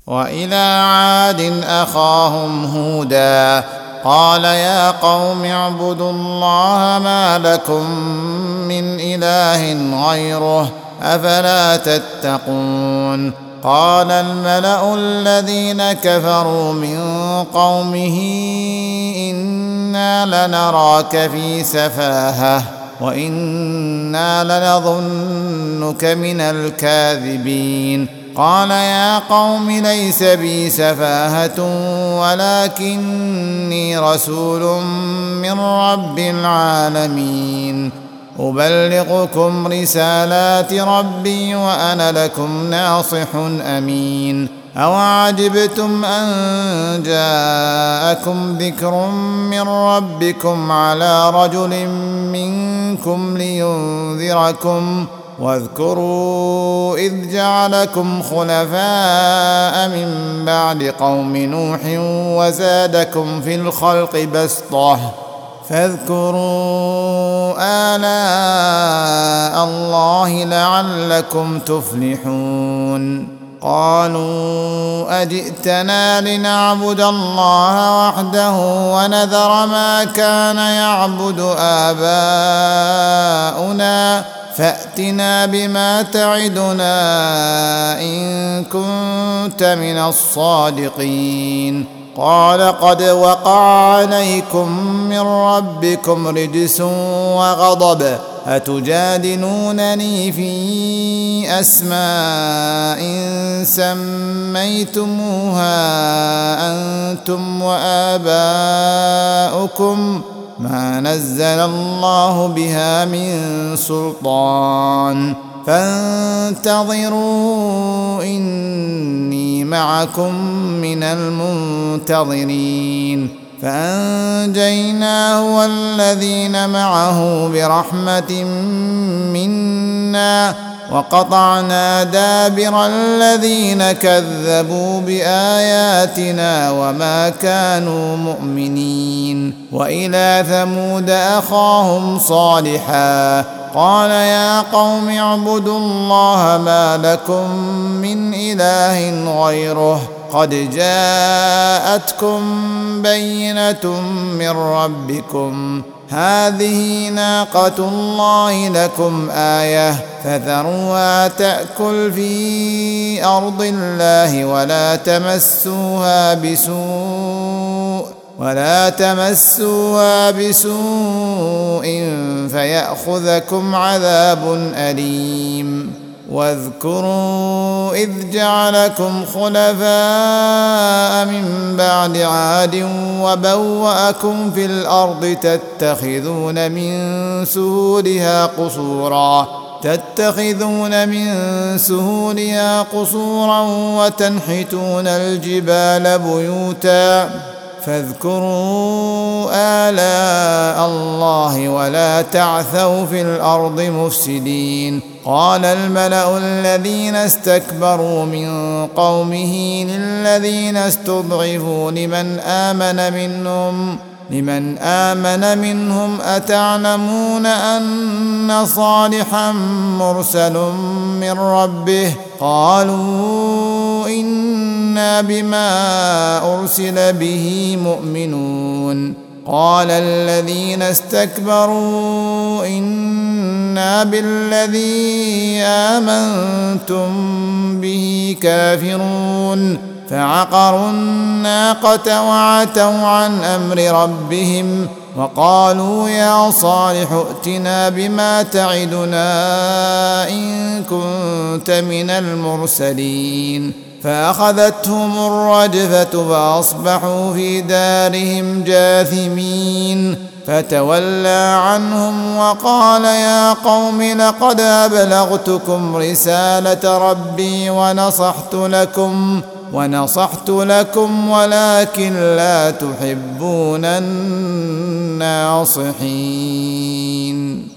وإلى عاد أخاهم هودا قال يا قوم اعبدوا الله ما لكم من إله غيره أفلا تتقون. قال الملأ الذين كفروا من قومه إنا لنراك في سفاهة وإنا لنظنك من الكاذبين. قال يا قوم ليس بي سفاهة ولكني رسول من رب العالمين أبلغكم رسالات ربي وأنا لكم ناصح أمين. أوعجبتم أن جاءكم ذكر من ربكم على رجل منكم لينذركم واذكروا إذ جعلكم خلفاء من بعد قوم نوح وزادكم في الخلق بسطة فاذكروا آلاء الله لعلكم تفلحون. قالوا أجئتنا لنعبد الله وحده ونذر ما كان يعبد آباؤنا فأتنا بما تعدنا إن كنت من الصادقين. قال قد وقع عليكم من ربكم رجس وغضب أتجادلونني في أسماء سميتموها أنتم وآباؤكم ما نزل الله بها من سلطان فانتظروا إني معكم من المنتظرين. فأنجيناه والذين معه برحمة منا وقطعنا دابر الذين كذبوا بآياتنا وما كانوا مؤمنين. وإلى ثمود أخاهم صالحا قال يا قوم اعبدوا الله ما لكم من إله غيره قد جاءتكم بينة من ربكم هذه ناقة الله لكم آية فذروها تأكل في أرض الله ولا تمسوها بسوء فيأخذكم عذاب أليم. واذكروا إذ جعلكم خلفاء من بعد عاد وبوأكم في الأرض تتخذون من سهولها قصورا وتنحتون الجبال بيوتا فاذكروا آلاء الله ولا تعثوا في الأرض مفسدين. قال الملأ الذين استكبروا من قومه للذين استضعفوا لمن آمن منهم أتعلمون أن صالحا مرسل من ربه قالوا إنا بما أرسل به مؤمنون. قال الذين استكبروا إنا بالذي آمنتم به كافرون فعقروا الناقة وعتوا عن أمر ربهم وقالوا يا صالح ائتنا بما تعدنا إن كنت من المرسلين. فأخذتهم الرجفة فأصبحوا في دارهم جاثمين فتولى عنهم وقال يا قوم لقد أبلغتكم رسالة ربي ونصحت لكم ولكن لا تحبون الناصحين.